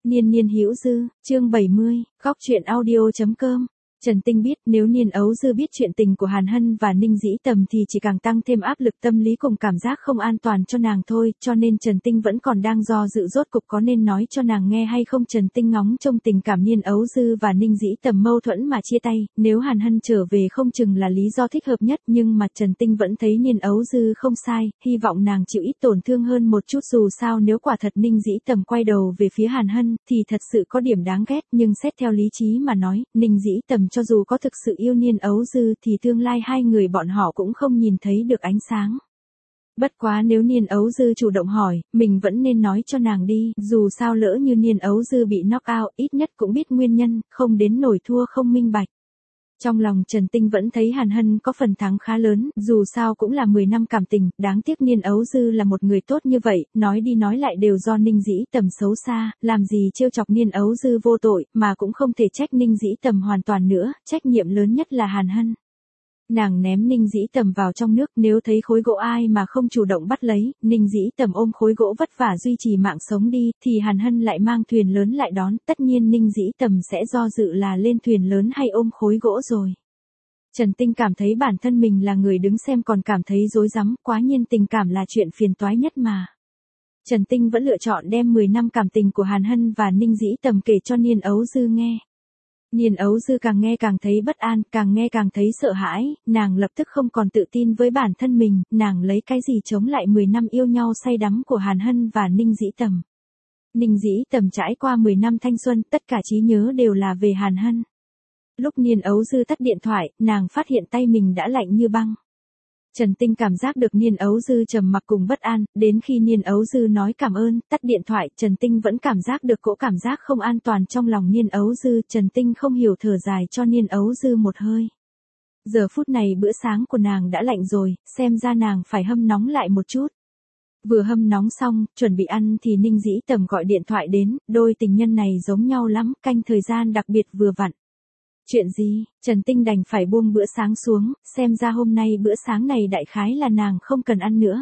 Niên niên hữu dư, chương 70, góc truyện audio.com. Trần Tinh biết nếu Niên Ấu Dư biết chuyện tình của Hàn Hân và Ninh Dĩ Tầm thì chỉ càng tăng thêm áp lực tâm lý cùng cảm giác không an toàn cho nàng thôi, cho nên Trần Tinh vẫn còn đang do dự rốt cục có nên nói cho nàng nghe hay không. Trần Tinh ngóng trông tình cảm Niên Ấu Dư và Ninh Dĩ Tầm mâu thuẫn mà chia tay, nếu Hàn Hân trở về không chừng là lý do thích hợp nhất, nhưng mà Trần Tinh vẫn thấy Niên Ấu Dư không sai, hy vọng nàng chịu ít tổn thương hơn một chút. Dù sao nếu quả thật Ninh Dĩ Tầm quay đầu về phía Hàn Hân thì thật sự có điểm đáng ghét, nhưng xét theo lý trí mà nói, Ninh Dĩ Tầm cho dù có thực sự yêu Niên Ấu Dư thì tương lai hai người bọn họ cũng không nhìn thấy được ánh sáng. Bất quá nếu Niên Ấu Dư chủ động hỏi, mình vẫn nên nói cho nàng đi, dù sao lỡ như Niên Ấu Dư bị knock out, ít nhất cũng biết nguyên nhân, không đến nổi thua không minh bạch. Trong lòng Trần Tinh vẫn thấy Hàn Hân có phần thắng khá lớn, dù sao cũng là 10 năm cảm tình, đáng tiếc Niên Ấu Dư là một người tốt như vậy, nói đi nói lại đều do Ninh Dĩ Tầm xấu xa, làm gì trêu chọc Niên Ấu Dư vô tội, mà cũng không thể trách Ninh Dĩ Tầm hoàn toàn nữa, trách nhiệm lớn nhất là Hàn Hân. Nàng ném Ninh Dĩ Tầm vào trong nước, nếu thấy khối gỗ ai mà không chủ động bắt lấy, Ninh Dĩ Tầm ôm khối gỗ vất vả duy trì mạng sống đi, thì Hàn Hân lại mang thuyền lớn lại đón, tất nhiên Ninh Dĩ Tầm sẽ do dự là lên thuyền lớn hay ôm khối gỗ rồi. Trần Tinh cảm thấy bản thân mình là người đứng xem còn cảm thấy rối rắm, quá nhiên tình cảm là chuyện phiền toái nhất mà. Trần Tinh vẫn lựa chọn đem 10 năm cảm tình của Hàn Hân và Ninh Dĩ Tầm kể cho Niên Ấu Dư nghe. Niên Ấu Dư càng nghe càng thấy bất an, càng nghe càng thấy sợ hãi, nàng lập tức không còn tự tin với bản thân mình, nàng lấy cái gì chống lại 10 năm yêu nhau say đắm của Hàn Hân và Ninh Dĩ Tầm. Ninh Dĩ Tầm trải qua 10 năm thanh xuân, tất cả trí nhớ đều là về Hàn Hân. Lúc Niên Ấu Dư tắt điện thoại, nàng phát hiện tay mình đã lạnh như băng. Trần Tinh cảm giác được Niên Ấu Dư trầm mặc cùng bất an, đến khi Niên Ấu Dư nói cảm ơn, tắt điện thoại, Trần Tinh vẫn cảm giác được cỗ cảm giác không an toàn trong lòng Niên Ấu Dư, Trần Tinh không hiểu thở dài cho Niên Ấu Dư một hơi. Giờ phút này bữa sáng của nàng đã lạnh rồi, xem ra nàng phải hâm nóng lại một chút. Vừa hâm nóng xong, chuẩn bị ăn thì Ninh Dĩ Tầm gọi điện thoại đến, đôi tình nhân này giống nhau lắm, canh thời gian đặc biệt vừa vặn. Chuyện gì? Trần Tinh đành phải buông bữa sáng xuống, xem ra hôm nay bữa sáng này đại khái là nàng không cần ăn nữa.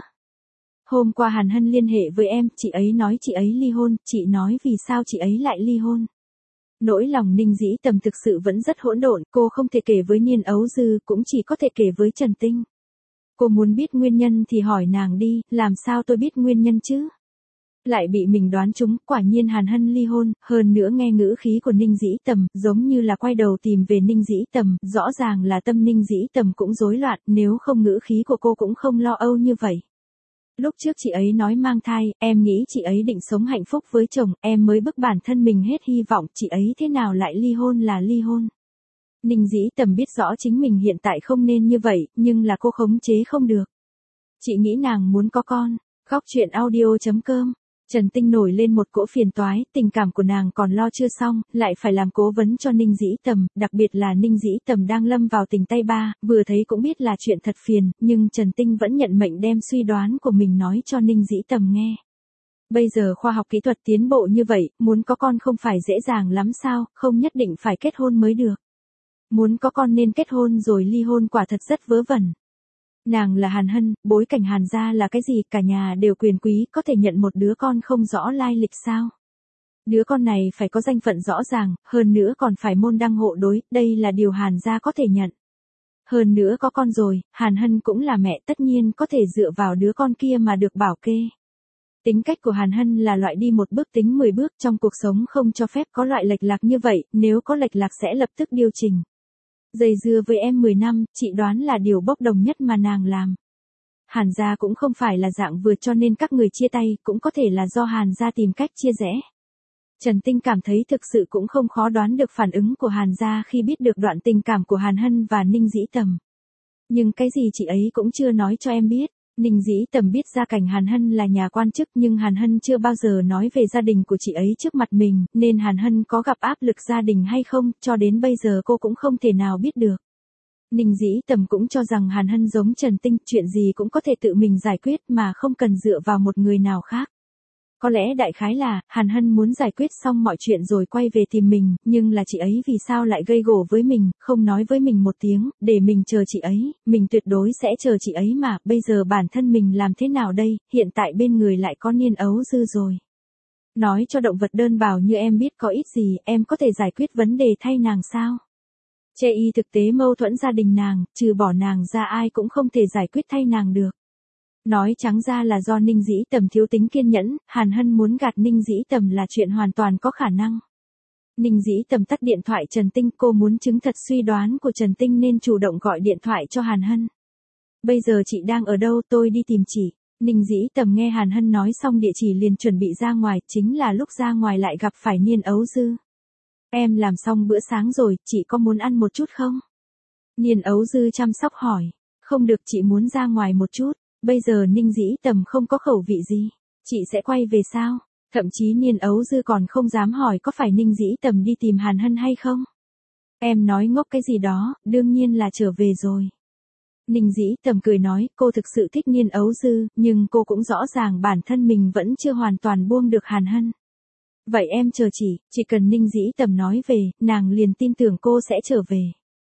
Hôm qua Hàn Hân liên hệ với em, chị ấy nói chị ấy ly hôn, chị nói vì sao chị ấy lại ly hôn. Nỗi lòng Ninh Dĩ Tầm thực sự vẫn rất hỗn độn, cô không thể kể với Niên Ấu Dư, cũng chỉ có thể kể với Trần Tinh. Cô muốn biết nguyên nhân thì hỏi nàng đi, làm sao tôi biết nguyên nhân chứ? Lại bị mình đoán trúng, quả nhiên Hàn Hân ly hôn, hơn nữa nghe ngữ khí của Ninh Dĩ Tầm, giống như là quay đầu tìm về Ninh Dĩ Tầm, rõ ràng là tâm Ninh Dĩ Tầm cũng rối loạn, nếu không ngữ khí của cô cũng không lo âu như vậy. Lúc trước chị ấy nói mang thai, em nghĩ chị ấy định sống hạnh phúc với chồng, em mới bức bản thân mình hết hy vọng, chị ấy thế nào lại ly hôn là ly hôn. Ninh Dĩ Tầm biết rõ chính mình hiện tại không nên như vậy, nhưng là cô khống chế không được. Chị nghĩ nàng muốn có con. Góc truyện audio.com. Trần Tinh nổi lên một cỗ phiền toái, tình cảm của nàng còn lo chưa xong, lại phải làm cố vấn cho Ninh Dĩ Tầm, đặc biệt là Ninh Dĩ Tầm đang lâm vào tình tay ba, vừa thấy cũng biết là chuyện thật phiền, nhưng Trần Tinh vẫn nhận mệnh đem suy đoán của mình nói cho Ninh Dĩ Tầm nghe. Bây giờ khoa học kỹ thuật tiến bộ như vậy, muốn có con không phải dễ dàng lắm sao, không nhất định phải kết hôn mới được. Muốn có con nên kết hôn rồi ly hôn quả thật rất vớ vẩn. Nàng là Hàn Hân, bối cảnh Hàn gia là cái gì, cả nhà đều quyền quý, có thể nhận một đứa con không rõ lai lịch sao? Đứa con này phải có danh phận rõ ràng, hơn nữa còn phải môn đăng hộ đối, đây là điều Hàn gia có thể nhận. Hơn nữa có con rồi, Hàn Hân cũng là mẹ, tất nhiên có thể dựa vào đứa con kia mà được bảo kê. Tính cách của Hàn Hân là loại đi một bước tính 10 bước, trong cuộc sống không cho phép có loại lệch lạc như vậy, nếu có lệch lạc sẽ lập tức điều chỉnh. Dây dưa với em 10 năm, chị đoán là điều bốc đồng nhất mà nàng làm. Hàn gia cũng không phải là dạng vừa cho nên các người chia tay, cũng có thể là do Hàn gia tìm cách chia rẽ. Trần Tinh cảm thấy thực sự cũng không khó đoán được phản ứng của Hàn gia khi biết được đoạn tình cảm của Hàn Hân và Ninh Dĩ Tầm. Nhưng cái gì chị ấy cũng chưa nói cho em biết. Ninh Dĩ Tầm biết gia cảnh Hàn Hân là nhà quan chức nhưng Hàn Hân chưa bao giờ nói về gia đình của chị ấy trước mặt mình, nên Hàn Hân có gặp áp lực gia đình hay không, cho đến bây giờ cô cũng không thể nào biết được. Ninh Dĩ Tầm cũng cho rằng Hàn Hân giống Trần Tinh, chuyện gì cũng có thể tự mình giải quyết mà không cần dựa vào một người nào khác. Có lẽ đại khái là, Hàn Hân muốn giải quyết xong mọi chuyện rồi quay về tìm mình, nhưng là chị ấy vì sao lại gây gổ với mình, không nói với mình một tiếng, để mình chờ chị ấy, mình tuyệt đối sẽ chờ chị ấy mà, bây giờ bản thân mình làm thế nào đây, hiện tại bên người lại có Niên Ấu Dư rồi. Nói cho động vật đơn bào như em biết có ích gì, em có thể giải quyết vấn đề thay nàng sao? Chê y thực tế mâu thuẫn gia đình nàng, trừ bỏ nàng ra ai cũng không thể giải quyết thay nàng được. Nói trắng ra là do Ninh Dĩ Tầm thiếu tính kiên nhẫn, Hàn Hân muốn gạt Ninh Dĩ Tầm là chuyện hoàn toàn có khả năng. Ninh Dĩ Tầm tắt điện thoại Trần Tinh, cô muốn chứng thật suy đoán của Trần Tinh nên chủ động gọi điện thoại cho Hàn Hân. Bây giờ chị đang ở đâu, tôi đi tìm chị. Ninh Dĩ Tầm nghe Hàn Hân nói xong địa chỉ liền chuẩn bị ra ngoài, chính là lúc ra ngoài lại gặp phải Niên Ấu Dư. Em làm xong bữa sáng rồi, chị có muốn ăn một chút không? Niên Ấu Dư chăm sóc hỏi. Không được, chị muốn ra ngoài một chút. Bây giờ Ninh Dĩ Tầm không có khẩu vị gì. Chị sẽ quay về sao? Thậm chí Niên Ấu Dư còn không dám hỏi có phải Ninh Dĩ Tầm đi tìm Hàn Hân hay không? Em nói ngốc cái gì đó, đương nhiên là trở về rồi. Ninh Dĩ Tầm cười nói, cô thực sự thích Niên Ấu Dư, nhưng cô cũng rõ ràng bản thân mình vẫn chưa hoàn toàn buông được Hàn Hân. Vậy em chờ chị, chỉ cần Ninh Dĩ Tầm nói về, nàng liền tin tưởng cô sẽ trở về.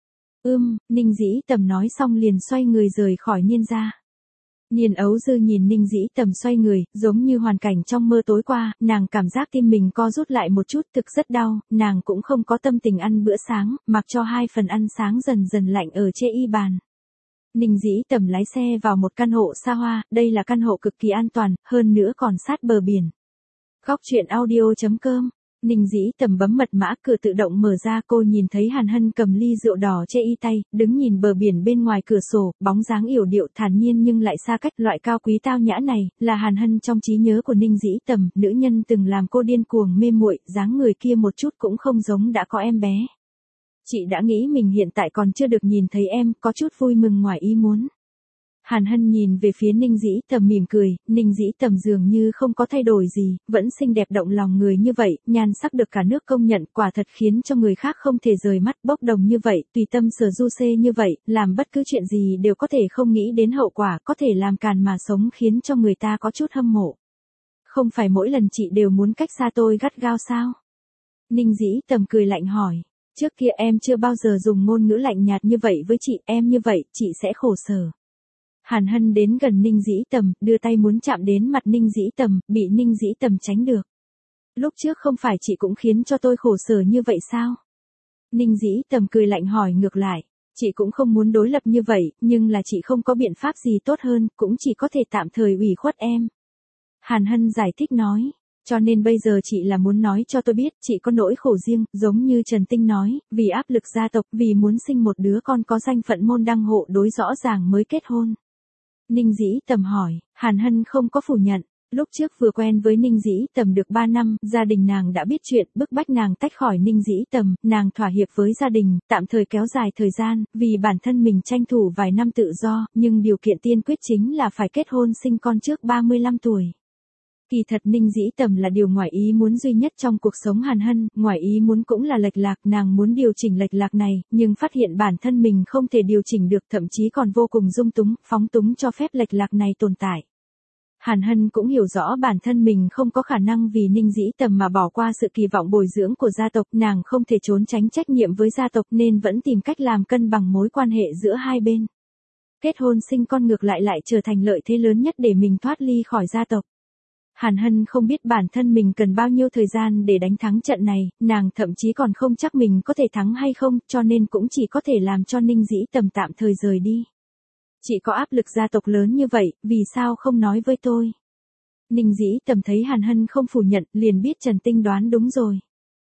Ninh Dĩ Tầm nói xong liền xoay người rời khỏi Niên gia. Niên Ấu Dư nhìn Ninh Dĩ Tầm xoay người, giống như hoàn cảnh trong mơ tối qua, nàng cảm giác tim mình co rút lại một chút, thực rất đau, nàng cũng không có tâm tình ăn bữa sáng, mặc cho 2 phần ăn sáng dần dần lạnh ở trên y bàn. Ninh Dĩ Tầm lái xe vào một căn hộ xa hoa, đây là căn hộ cực kỳ an toàn, hơn nữa còn sát bờ biển. Góc truyện audio.com. Ninh Dĩ Tầm bấm mật mã, cửa tự động mở ra, cô nhìn thấy Hàn Hân cầm ly rượu đỏ trên y tay, đứng nhìn bờ biển bên ngoài cửa sổ, bóng dáng yểu điệu thản nhiên nhưng lại xa cách, loại cao quý tao nhã này, là Hàn Hân trong trí nhớ của Ninh Dĩ Tầm, nữ nhân từng làm cô điên cuồng mê muội, dáng người kia một chút cũng không giống đã có em bé. Chị đã nghĩ mình hiện tại còn chưa được nhìn thấy em, có chút vui mừng ngoài ý muốn. Hàn Hân nhìn về phía Ninh Dĩ Tầm mỉm cười, Ninh Dĩ Tầm dường như không có thay đổi gì, vẫn xinh đẹp động lòng người như vậy, nhan sắc được cả nước công nhận, quả thật khiến cho người khác không thể rời mắt, bốc đồng như vậy, tùy tâm sở du xê như vậy, làm bất cứ chuyện gì đều có thể không nghĩ đến hậu quả, có thể làm càn mà sống khiến cho người ta có chút hâm mộ. Không phải mỗi lần chị đều muốn cách xa tôi gắt gao sao? Ninh Dĩ Tầm cười lạnh hỏi. Trước kia em chưa bao giờ dùng ngôn ngữ lạnh nhạt như vậy với chị, em như vậy, chị sẽ khổ sở. Hàn Hân đến gần Ninh Dĩ Tầm, đưa tay muốn chạm đến mặt Ninh Dĩ Tầm, bị Ninh Dĩ Tầm tránh được. Lúc trước không phải chị cũng khiến cho tôi khổ sở như vậy sao? Ninh Dĩ Tầm cười lạnh hỏi ngược lại. Chị cũng không muốn đối lập như vậy, nhưng là chị không có biện pháp gì tốt hơn, cũng chỉ có thể tạm thời ủy khuất em. Hàn Hân giải thích nói. Cho nên bây giờ chị là muốn nói cho tôi biết, chị có nỗi khổ riêng, giống như Trần Tinh nói, vì áp lực gia tộc, vì muốn sinh một đứa con có danh phận môn đăng hộ đối rõ ràng mới kết hôn. Ninh Dĩ Tầm hỏi, Hàn Hân không có phủ nhận. Lúc trước vừa quen với Ninh Dĩ Tầm được 3 năm, gia đình nàng đã biết chuyện, bức bách nàng tách khỏi Ninh Dĩ Tầm, nàng thỏa hiệp với gia đình, tạm thời kéo dài thời gian, vì bản thân mình tranh thủ vài năm tự do, nhưng điều kiện tiên quyết chính là phải kết hôn sinh con trước 35 tuổi. Kỳ thật Ninh Dĩ Tầm là điều ngoài ý muốn duy nhất trong cuộc sống Hàn Hân, ngoài ý muốn cũng là lệch lạc, nàng muốn điều chỉnh lệch lạc này, nhưng phát hiện bản thân mình không thể điều chỉnh được, thậm chí còn vô cùng dung túng, phóng túng cho phép lệch lạc này tồn tại. Hàn Hân cũng hiểu rõ bản thân mình không có khả năng vì Ninh Dĩ Tầm mà bỏ qua sự kỳ vọng bồi dưỡng của gia tộc, nàng không thể trốn tránh trách nhiệm với gia tộc nên vẫn tìm cách làm cân bằng mối quan hệ giữa hai bên. Kết hôn sinh con ngược lại trở thành lợi thế lớn nhất để mình thoát ly khỏi gia tộc. Hàn Hân không biết bản thân mình cần bao nhiêu thời gian để đánh thắng trận này, nàng thậm chí còn không chắc mình có thể thắng hay không, cho nên cũng chỉ có thể làm cho Ninh Dĩ Tầm tạm thời rời đi. Chị có áp lực gia tộc lớn như vậy, vì sao không nói với tôi? Ninh Dĩ Tầm thấy Hàn Hân không phủ nhận, liền biết Trần Tinh đoán đúng rồi.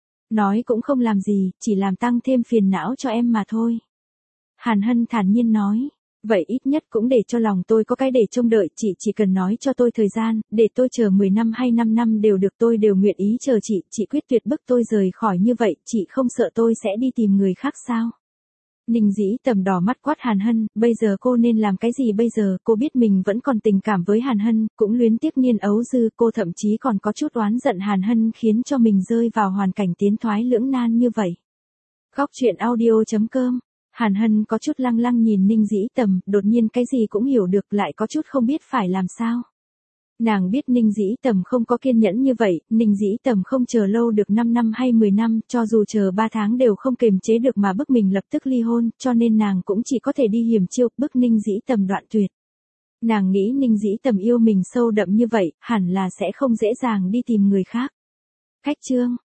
Nói cũng không làm gì, chỉ làm tăng thêm phiền não cho em mà thôi. Hàn Hân thản nhiên nói. Vậy ít nhất cũng để cho lòng tôi có cái để trông đợi, chị chỉ cần nói cho tôi thời gian, để tôi chờ 10 năm hay 5 năm đều được, tôi đều nguyện ý chờ chị quyết tuyệt bức tôi rời khỏi như vậy, chị không sợ tôi sẽ đi tìm người khác sao? Ninh Dĩ Tầm đỏ mắt quát Hàn Hân, bây giờ cô nên làm cái gì bây giờ, cô biết mình vẫn còn tình cảm với Hàn Hân, cũng luyến tiếc Niên Ấu Dư, cô thậm chí còn có chút oán giận Hàn Hân khiến cho mình rơi vào hoàn cảnh tiến thoái lưỡng nan như vậy. Góc truyện audio.com. Hàn Hân có chút lăng lăng nhìn Ninh Dĩ Tầm, đột nhiên cái gì cũng hiểu được, lại có chút không biết phải làm sao. Nàng biết Ninh Dĩ Tầm không có kiên nhẫn như vậy, Ninh Dĩ Tầm không chờ lâu được 5 năm hay 10 năm, cho dù chờ 3 tháng đều không kềm chế được mà bức mình lập tức ly hôn, cho nên nàng cũng chỉ có thể đi hiểm chiêu, bức Ninh Dĩ Tầm đoạn tuyệt. Nàng nghĩ Ninh Dĩ Tầm yêu mình sâu đậm như vậy, hẳn là sẽ không dễ dàng đi tìm người khác. Khách trương,